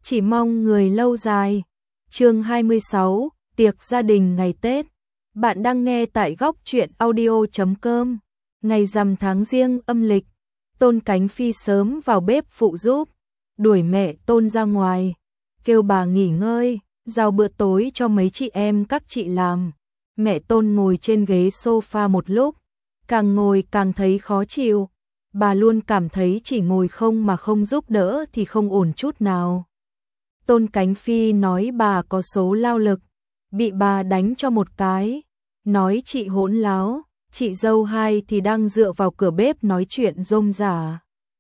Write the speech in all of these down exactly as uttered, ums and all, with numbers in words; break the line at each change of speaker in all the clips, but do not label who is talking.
chỉ mong người lâu dài. Chương hai mươi sáu, tiệc gia đình ngày Tết. Bạn đang nghe tại góc truyện audio chấm com. Ngày rằm tháng Giêng âm lịch, Tôn Cánh Phi sớm vào bếp phụ giúp, đuổi mẹ Tôn ra ngoài, kêu bà nghỉ ngơi, giao bữa tối cho mấy chị em các chị làm. Mẹ Tôn ngồi trên ghế sofa một lúc, càng ngồi càng thấy khó chịu. Bà luôn cảm thấy chỉ ngồi không mà không giúp đỡ thì không ổn chút nào. Tôn Cánh Phi nói bà có số lao lực, bị bà đánh cho một cái, nói chị hỗn láo. Chị dâu hai thì đang dựa vào cửa bếp nói chuyện rôm rả.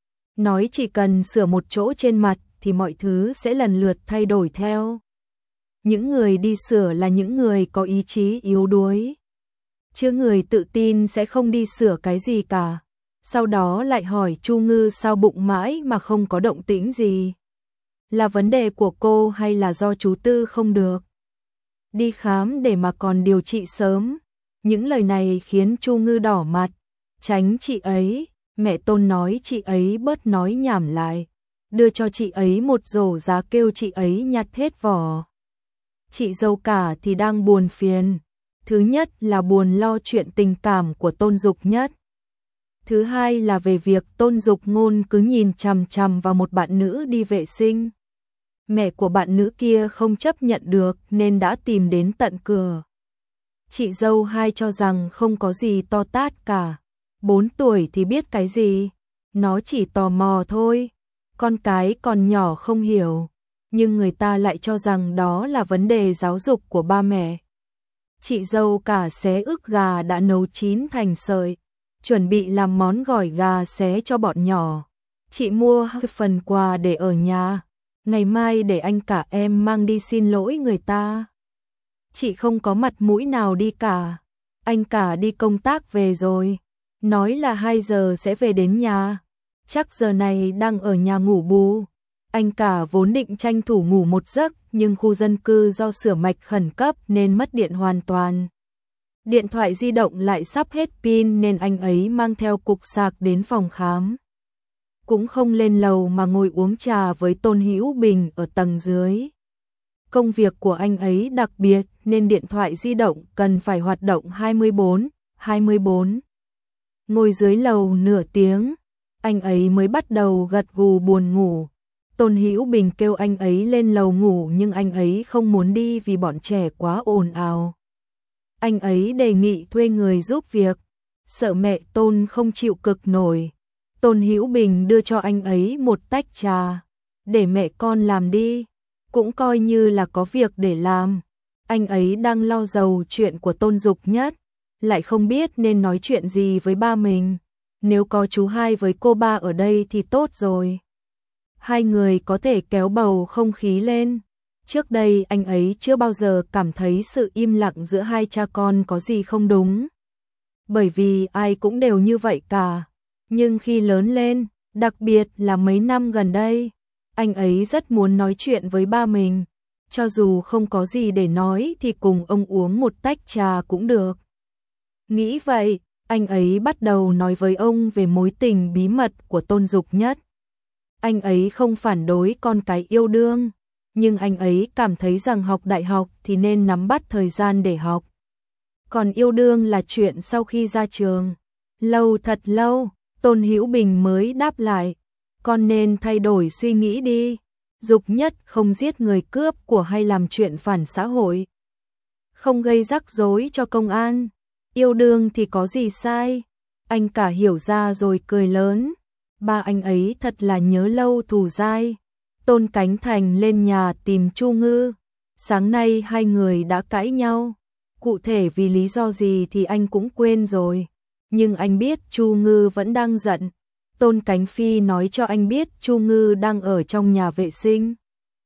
Nói chỉ cần sửa một chỗ trên mặt thì mọi thứ sẽ lần lượt thay đổi theo. Những người đi sửa là những người có ý chí yếu đuối, chứ người tự tin sẽ không đi sửa cái gì cả. Sau đó lại hỏi Chu Ngư sao bụng mãi mà không có động tĩnh gì. Là vấn đề của cô hay là do chú Tư không được? Đi khám để mà còn điều trị sớm. Những lời này khiến Chu Ngư đỏ mặt, tránh chị ấy. Mẹ Tôn nói chị ấy bớt nói nhảm lại, đưa cho chị ấy một rổ giá kêu chị ấy nhặt hết vỏ. Chị dâu cả thì đang buồn phiền. Thứ nhất là buồn lo chuyện tình cảm của Tôn Dục Nhất. Thứ hai là về việc Tôn Dục Ngôn cứ nhìn chằm chằm vào một bạn nữ đi vệ sinh. Mẹ của bạn nữ kia không chấp nhận được nên đã tìm đến tận cửa. Chị dâu hai cho rằng không có gì to tát cả. Bốn tuổi thì biết cái gì, nó chỉ tò mò thôi. Con cái còn nhỏ không hiểu, nhưng người ta lại cho rằng đó là vấn đề giáo dục của ba mẹ. Chị dâu cả xé ức gà đã nấu chín thành sợi, chuẩn bị làm món gỏi gà xé cho bọn nhỏ. Chị mua phần quà để ở nhà, ngày mai để anh cả em mang đi xin lỗi người ta. Chị không có mặt mũi nào đi cả. Anh cả đi công tác về rồi, nói là hai giờ sẽ về đến nhà. Chắc giờ này đang ở nhà ngủ bù. Anh cả vốn định tranh thủ ngủ một giấc, nhưng khu dân cư do sửa mạch khẩn cấp nên mất điện hoàn toàn. Điện thoại di động lại sắp hết pin nên anh ấy mang theo cục sạc đến phòng khám. Cũng không lên lầu mà ngồi uống trà với Tôn Hữu Bình ở tầng dưới. Công việc của anh ấy đặc biệt nên điện thoại di động cần phải hoạt động hai mươi bốn trên hai mươi bốn. Ngồi dưới lầu nửa tiếng, anh ấy mới bắt đầu gật gù buồn ngủ. Tôn Hữu Bình kêu anh ấy lên lầu ngủ nhưng anh ấy không muốn đi vì bọn trẻ quá ồn ào. Anh ấy đề nghị thuê người giúp việc, sợ mẹ Tôn không chịu cực nổi. Tôn Hữu Bình đưa cho anh ấy một tách trà, để mẹ con làm đi, cũng coi như là có việc để làm. Anh ấy đang lo rầu chuyện của Tôn Dục Nhất, lại không biết nên nói chuyện gì với ba mình. Nếu có chú hai với cô ba ở đây thì tốt rồi. Hai người có thể kéo bầu không khí lên. Trước đây anh ấy chưa bao giờ cảm thấy sự im lặng giữa hai cha con có gì không đúng. Bởi vì ai cũng đều như vậy cả. Nhưng khi lớn lên, đặc biệt là mấy năm gần đây, anh ấy rất muốn nói chuyện với ba mình. Cho dù không có gì để nói thì cùng ông uống một tách trà cũng được. Nghĩ vậy, anh ấy bắt đầu nói với ông về mối tình bí mật của Tôn Dục Nhất. Anh ấy không phản đối con cái yêu đương, nhưng anh ấy cảm thấy rằng học đại học thì nên nắm bắt thời gian để học. Còn yêu đương là chuyện sau khi ra trường. Lâu thật lâu, Tôn Hữu Bình mới đáp lại, con nên thay đổi suy nghĩ đi. Dục Nhất không giết người cướp của hay làm chuyện phản xã hội, không gây rắc rối cho công an. Yêu đương thì có gì sai? Anh cả hiểu ra rồi cười lớn. Ba anh ấy thật là nhớ lâu thù dai. Tôn Cánh Thành lên nhà tìm Chu Ngư. Sáng nay hai người đã cãi nhau. Cụ thể vì lý do gì thì anh cũng quên rồi. Nhưng anh biết Chu Ngư vẫn đang giận. Tôn Cánh Phi nói cho anh biết Chu Ngư đang ở trong nhà vệ sinh.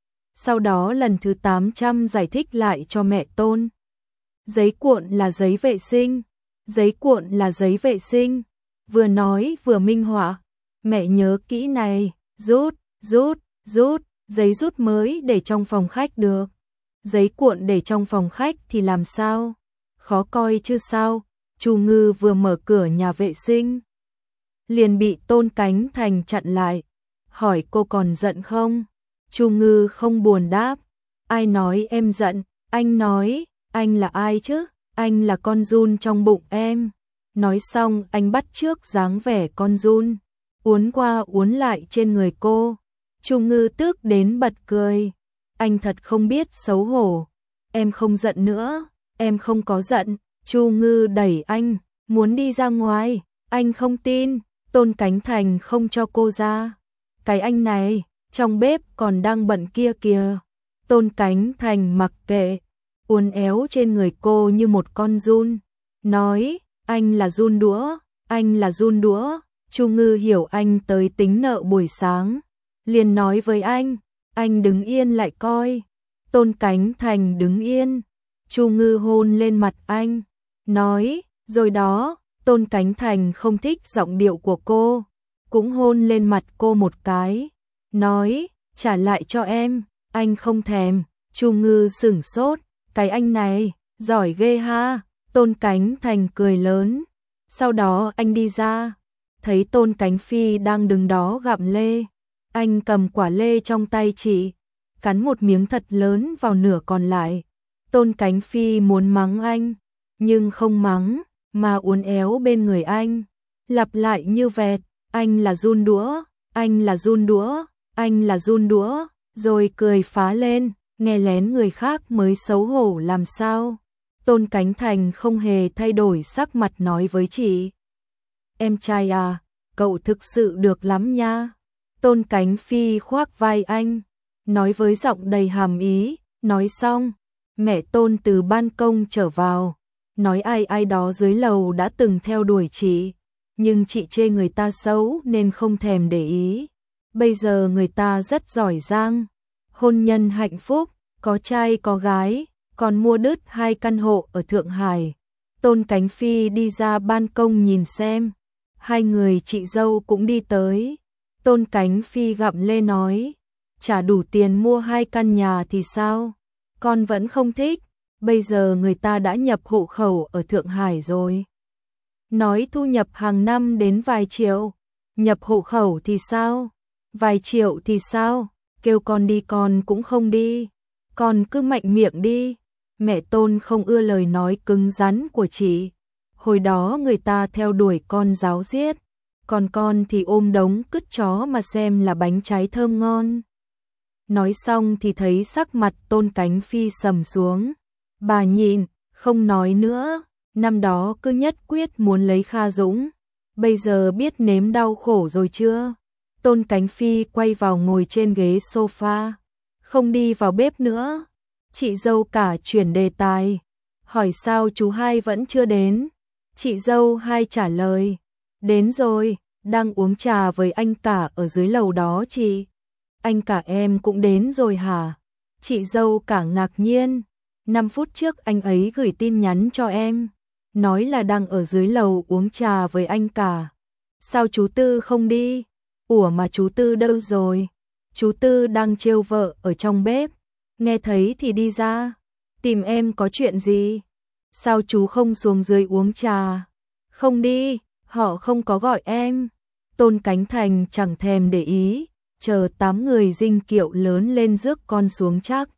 Sau đó lần thứ tám trăm giải thích lại cho mẹ Tôn. Giấy cuộn là giấy vệ sinh. Giấy cuộn là giấy vệ sinh. Vừa nói vừa minh họa. Mẹ nhớ kỹ này. Rút, rút, rút. Giấy rút mới để trong phòng khách được. Giấy cuộn để trong phòng khách thì làm sao? Khó coi chứ sao? Chu Ngư vừa mở cửa nhà vệ sinh, liền bị Tôn Cánh Thành chặn lại, hỏi cô còn giận không? Chu Ngư không buồn đáp. Ai nói em giận? Anh nói. Anh là ai chứ? Anh là con giun trong bụng em. Nói xong anh bắt chước dáng vẻ con giun, uốn qua uốn lại trên người cô. Chu Ngư tức đến bật cười. Anh thật không biết xấu hổ. Em không giận nữa. Em không có giận. Chu Ngư đẩy anh, muốn đi ra ngoài. Anh không tin. Tôn Cánh Thành không cho cô ra. Cái anh này, trong bếp còn đang bận kia kìa. Tôn Cánh Thành mặc kệ, uốn éo trên người cô như một con giun, nói, anh là giun đũa, anh là giun đũa. Chu Ngư hiểu anh tới tính nợ buổi sáng, liền nói với anh, anh đứng yên lại coi. Tôn Cánh Thành đứng yên, Chu Ngư hôn lên mặt anh, nói, rồi đó. Tôn Cánh Thành không thích giọng điệu của cô, cũng hôn lên mặt cô một cái, nói, trả lại cho em. Anh không thèm. Chu Ngư sửng sốt, cái anh này, giỏi ghê ha. Tôn Cánh Thành cười lớn. Sau đó anh đi ra, thấy Tôn Cánh Phi đang đứng đó gặm lê. Anh cầm quả lê trong tay chị, cắn một miếng thật lớn vào nửa còn lại. Tôn Cánh Phi muốn mắng anh, nhưng không mắng, mà uốn éo bên người anh, lặp lại như vẹt, anh là giun đũa, anh là giun đũa, anh là giun đũa, rồi cười phá lên, nghe lén người khác mới xấu hổ làm sao. Tôn Cánh Thành không hề thay đổi sắc mặt nói với chị. Em trai à, cậu thực sự được lắm nha. Tôn Cánh Phi khoác vai anh, nói với giọng đầy hàm ý. Nói xong, mẹ Tôn từ ban công trở vào, nói ai ai đó dưới lầu đã từng theo đuổi chị, nhưng chị chê người ta xấu nên không thèm để ý. Bây giờ người ta rất giỏi giang, hôn nhân hạnh phúc, có trai có gái, còn mua đứt hai căn hộ ở Thượng Hải. Tôn Cánh Phi đi ra ban công nhìn xem, hai người chị dâu cũng đi tới. Tôn Cánh Phi gặm lê nói, trả đủ tiền mua hai căn nhà thì sao? Con vẫn không thích, bây giờ người ta đã nhập hộ khẩu ở Thượng Hải rồi. Nói thu nhập hàng năm đến vài triệu, nhập hộ khẩu thì sao? Vài triệu thì sao? Kêu con đi con cũng không đi, con cứ mạnh miệng đi. Mẹ Tôn không ưa lời nói cứng rắn của chị. Hồi đó người ta theo đuổi con ráo riết, còn con thì ôm đống cứt chó mà xem là bánh trái thơm ngon. Nói xong thì thấy sắc mặt Tôn Cánh Phi sầm xuống. Bà nhìn, không nói nữa, năm đó cứ nhất quyết muốn lấy Kha Dũng, bây giờ biết nếm đau khổ rồi chưa? Tôn Cánh Phi quay vào ngồi trên ghế sofa, không đi vào bếp nữa. Chị dâu cả chuyển đề tài, hỏi sao chú hai vẫn chưa đến. Chị dâu hai trả lời, đến rồi, đang uống trà với anh cả ở dưới lầu đó chị. Anh cả em cũng đến rồi hả? Chị dâu cả ngạc nhiên, năm phút trước anh ấy gửi tin nhắn cho em, nói là đang ở dưới lầu uống trà với anh cả. Sao chú Tư không đi? Ủa mà chú Tư đâu rồi? Chú Tư đang trêu vợ ở trong bếp, nghe thấy thì đi ra. Tìm em có chuyện gì? Sao chú không xuống dưới uống trà? Không đi, họ không có gọi em. Tôn Cánh Thành chẳng thèm để ý, chờ tám người dinh kiệu lớn lên rước con xuống chắc.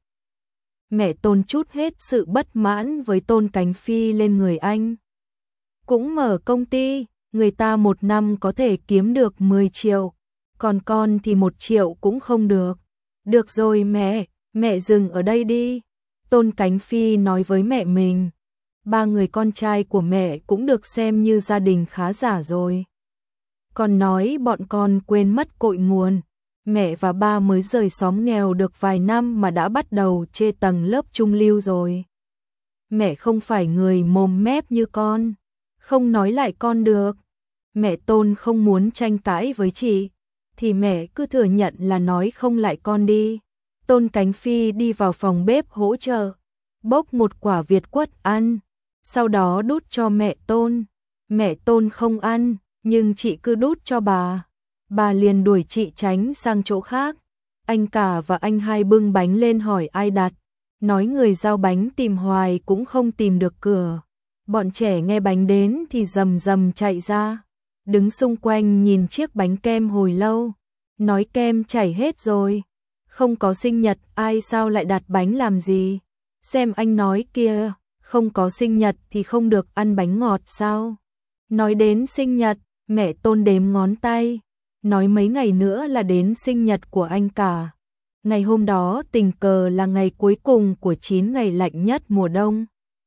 Mẹ Tôn chút hết sự bất mãn với Tôn Cánh Phi lên người anh. Cũng mở công ty, người ta một năm có thể kiếm được mười triệu, còn con thì một triệu cũng không được. Được rồi mẹ, mẹ dừng ở đây đi. Tôn Cánh Phi nói với mẹ mình, ba người con trai của mẹ cũng được xem như gia đình khá giả rồi. Còn nói bọn con quên mất cội nguồn, mẹ và ba mới rời xóm nghèo được vài năm mà đã bắt đầu chê tầng lớp trung lưu rồi. Mẹ không phải người mồm mép như con, không nói lại con được. Mẹ Tôn không muốn tranh cãi với chị, thì mẹ cứ thừa nhận là nói không lại con đi. Tôn Cánh Phi đi vào phòng bếp hỗ trợ, bốc một quả Việt quất ăn, sau đó đút cho mẹ Tôn. Mẹ Tôn không ăn, nhưng chị cứ đút cho bà. Bà liền đuổi chị tránh sang chỗ khác. Anh cả và anh hai bưng bánh lên hỏi ai đặt, nói người giao bánh tìm hoài cũng không tìm được cửa. Bọn trẻ nghe bánh đến thì rầm rầm chạy ra, đứng xung quanh nhìn chiếc bánh kem hồi lâu, nói kem chảy hết rồi. Không có sinh nhật, ai sao lại đặt bánh làm gì? Xem anh nói kia, không có sinh nhật thì không được ăn bánh ngọt sao? Nói đến sinh nhật, mẹ Tôn đếm ngón tay, nói mấy ngày nữa là đến sinh nhật của anh cả. Ngày hôm đó tình cờ là ngày cuối cùng của chín ngày lạnh nhất mùa đông.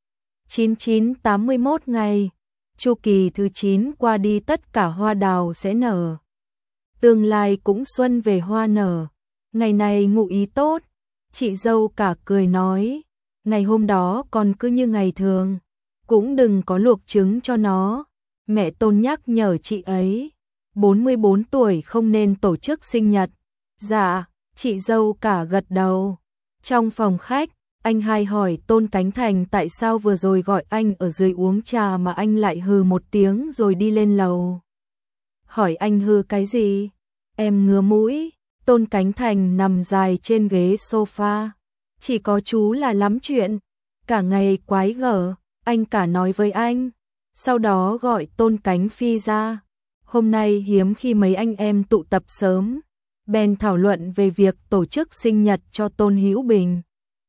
chín chín tám mươi mốt ngày, chu kỳ thứ chín qua đi tất cả hoa đào sẽ nở. Tương lai cũng xuân về hoa nở. Ngày này ngụ ý tốt, chị dâu cả cười nói, ngày hôm đó còn cứ như ngày thường, cũng đừng có luộc trứng cho nó. Mẹ Tôn nhắc nhở chị ấy, bốn mươi bốn tuổi không nên tổ chức sinh nhật. Dạ, chị dâu cả gật đầu. Trong phòng khách, anh hai hỏi Tôn Cánh Thành tại sao vừa rồi gọi anh ở dưới uống trà mà anh lại hừ một tiếng rồi đi lên lầu. Hỏi anh hừ cái gì? Em ngứa mũi. Tôn Cánh Thành nằm dài trên ghế sofa. Chỉ có chú là lắm chuyện. Cả ngày quái gở, anh cả nói với anh. Sau đó gọi Tôn Cánh Phi ra. Hôm nay hiếm khi mấy anh em tụ tập sớm. Bèn thảo luận về việc tổ chức sinh nhật cho Tôn Hữu Bình.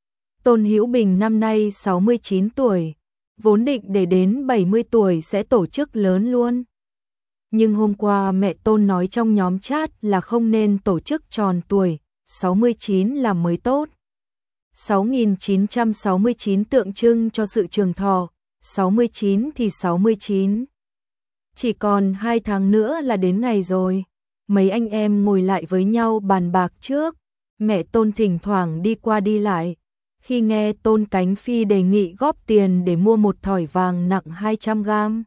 Tôn Hữu Bình năm nay sáu mươi chín tuổi. Vốn định để đến bảy mươi tuổi sẽ tổ chức lớn luôn. Nhưng hôm qua mẹ Tôn nói trong nhóm chat là không nên tổ chức tròn tuổi, sáu mươi chín là mới tốt. sáu nghìn chín trăm sáu mươi chín tượng trưng cho sự trường thọ, sáu mươi chín thì sáu mươi chín. Chỉ còn hai tháng nữa là đến ngày rồi. Mấy anh em ngồi lại với nhau bàn bạc trước. Mẹ Tôn thỉnh thoảng đi qua đi lại. Khi nghe Tôn Cánh Phi đề nghị góp tiền để mua một thỏi vàng nặng hai trăm gam.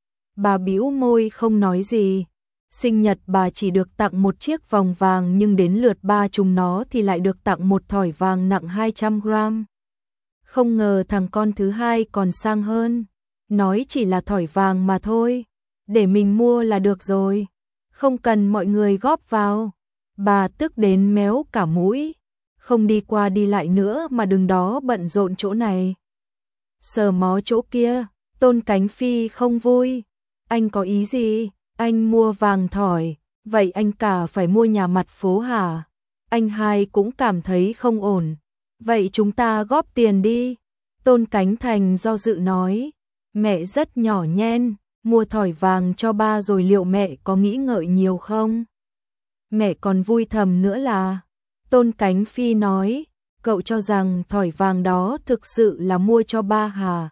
Bà bĩu môi không nói gì. Sinh nhật bà chỉ được tặng một chiếc vòng vàng nhưng đến lượt ba chúng nó thì lại được tặng một thỏi vàng nặng hai trăm gram. Không ngờ thằng con thứ hai còn sang hơn. Nói chỉ là thỏi vàng mà thôi. Để mình mua là được rồi. Không cần mọi người góp vào. Bà tức đến méo cả mũi. Không đi qua đi lại nữa mà đừng đó bận rộn chỗ này. Sờ mó chỗ kia. Tôn Cánh Phi không vui. Anh có ý gì? Anh mua vàng thỏi, vậy anh cả phải mua nhà mặt phố hả? Anh hai cũng cảm thấy không ổn. Vậy chúng ta góp tiền đi. Tôn Cánh Thành do dự nói. Mẹ rất nhỏ nhen, mua thỏi vàng cho ba rồi liệu mẹ có nghĩ ngợi nhiều không? Mẹ còn vui thầm nữa là. Tôn Cánh Phi nói, cậu cho rằng thỏi vàng đó thực sự là mua cho ba hả?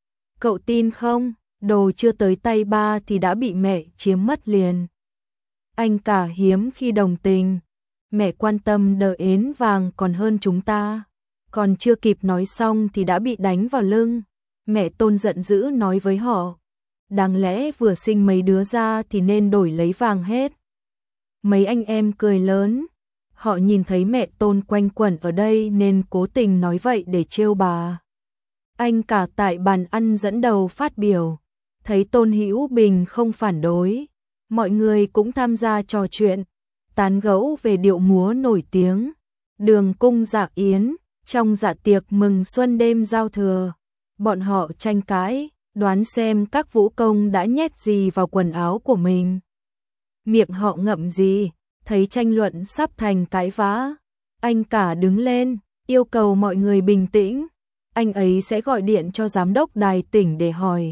Cậu tin không? Đồ chưa tới tay ba thì đã bị mẹ chiếm mất liền. Anh cả hiếm khi đồng tình. Mẹ quan tâm đờ ến vàng còn hơn chúng ta. Còn chưa kịp nói xong thì đã bị đánh vào lưng. Mẹ Tôn giận dữ nói với họ. Đáng lẽ vừa sinh mấy đứa ra thì nên đổi lấy vàng hết. Mấy anh em cười lớn. Họ nhìn thấy mẹ Tôn quanh quẩn ở đây nên cố tình nói vậy để trêu bà. Anh cả tại bàn ăn dẫn đầu phát biểu. Thấy Tôn Hữu Bình không phản đối, mọi người cũng tham gia trò chuyện, tán gẫu về điệu múa nổi tiếng, Đường Cung Dạ Yến, trong dạ tiệc mừng xuân đêm giao thừa. Bọn họ tranh cãi, đoán xem các vũ công đã nhét gì vào quần áo của mình. Miệng họ ngậm gì, thấy tranh luận sắp thành cãi vã. Anh cả đứng lên, yêu cầu mọi người bình tĩnh, anh ấy sẽ gọi điện cho giám đốc đài tỉnh để hỏi.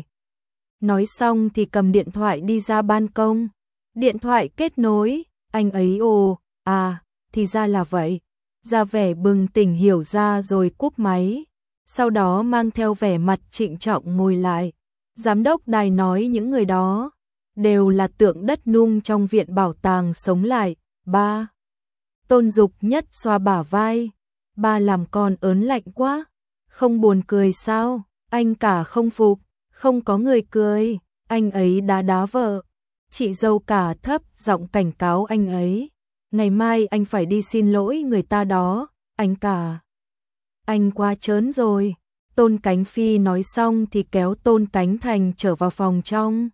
Nói xong thì cầm điện thoại đi ra ban công. Điện thoại kết nối, anh ấy ồ, à, thì ra là vậy. Ra vẻ bừng tỉnh hiểu ra rồi cúp máy. Sau đó mang theo vẻ mặt trịnh trọng ngồi lại. Giám đốc đài nói những người đó đều là tượng đất nung trong viện bảo tàng sống lại. Ba. Tôn Dục Nhất xoa bả vai. Ba làm con ớn lạnh quá. Không buồn cười sao? Anh cả không phục. Không có người cười. Anh ấy đá đá vợ. Chị dâu cả thấp giọng cảnh cáo anh ấy. Ngày mai anh phải đi xin lỗi người ta đó. Anh cả. Anh quá trớn rồi. Tôn Cánh Phi nói xong thì kéo Tôn Cánh Thành trở vào phòng trong.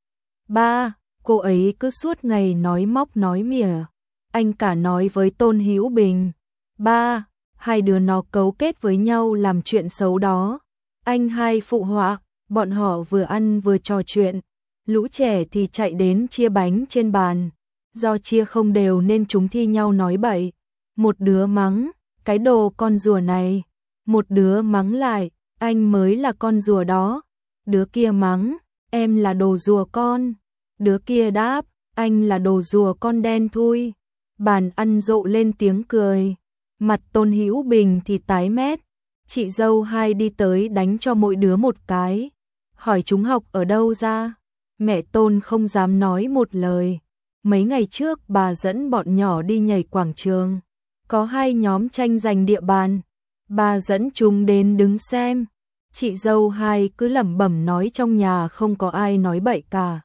Ba, cô ấy cứ suốt ngày nói móc nói mỉa. Anh cả nói với Tôn Hữu Bình. Ba, hai đứa nó cấu kết với nhau làm chuyện xấu đó. Anh hai phụ họa, bọn họ vừa ăn vừa trò chuyện. Lũ trẻ thì chạy đến chia bánh trên bàn. Do chia không đều nên chúng thi nhau nói bậy. Một đứa mắng, cái đồ con rùa này. Một đứa mắng lại, anh mới là con rùa đó. Đứa kia mắng, em là đồ rùa con. Đứa kia đáp, anh là đồ rùa con đen thui. Bàn ăn rộ lên tiếng cười. Mặt Tôn Hữu Bình thì tái mét. Chị dâu hai đi tới đánh cho mỗi đứa một cái. Hỏi chúng học ở đâu ra. Mẹ Tôn không dám nói một lời. Mấy ngày trước bà dẫn bọn nhỏ đi nhảy quảng trường. Có hai nhóm tranh giành địa bàn. Bà dẫn chúng đến đứng xem. Chị dâu hai cứ lẩm bẩm nói trong nhà không có ai nói bậy cả.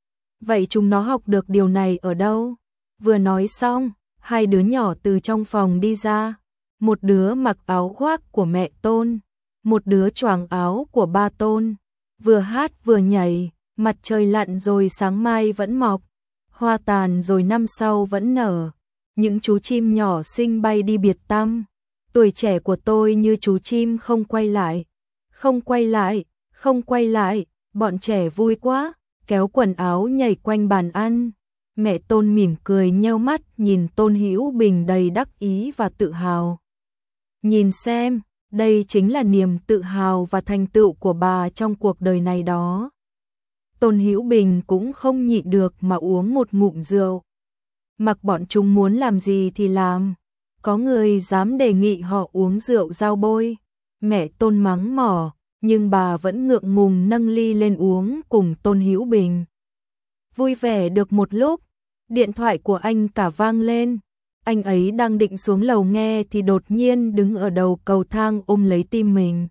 Vậy chúng nó học được điều này ở đâu? Vừa nói xong, hai đứa nhỏ từ trong phòng đi ra. Một đứa mặc áo khoác của mẹ Tôn, một đứa choàng áo của ba Tôn. Vừa hát vừa nhảy, mặt trời lặn rồi sáng mai vẫn mọc, hoa tàn rồi năm sau vẫn nở. Những chú chim nhỏ xinh bay đi biệt tăm. Tuổi trẻ của tôi như chú chim không quay lại. Không quay lại, không quay lại, bọn trẻ vui quá, kéo quần áo nhảy quanh bàn ăn. Mẹ Tôn mỉm cười nheo mắt nhìn Tôn Hữu Bình đầy đắc ý và tự hào. Nhìn xem, đây chính là niềm tự hào và thành tựu của bà trong cuộc đời này đó. Tôn Hữu Bình cũng không nhịn được mà uống một ngụm rượu. Mặc bọn chúng muốn làm gì thì làm. Có người dám đề nghị họ uống rượu dao bôi. Mẹ Tôn mắng mỏ, nhưng bà vẫn ngượng ngùng nâng ly lên uống cùng Tôn Hữu Bình. Vui vẻ được một lúc, điện thoại của anh cả vang lên. Anh ấy đang định xuống lầu nghe thì đột nhiên đứng ở đầu cầu thang ôm lấy tim mình.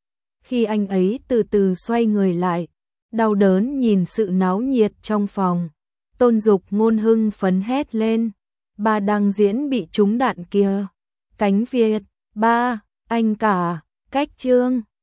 Khi anh ấy từ từ xoay người lại, đau đớn nhìn sự náo nhiệt trong phòng, Tôn Dục Ngôn hưng phấn hét lên. Ba đang diễn bị trúng đạn kìa. Cánh Việt, ba, anh cả, cách Trương.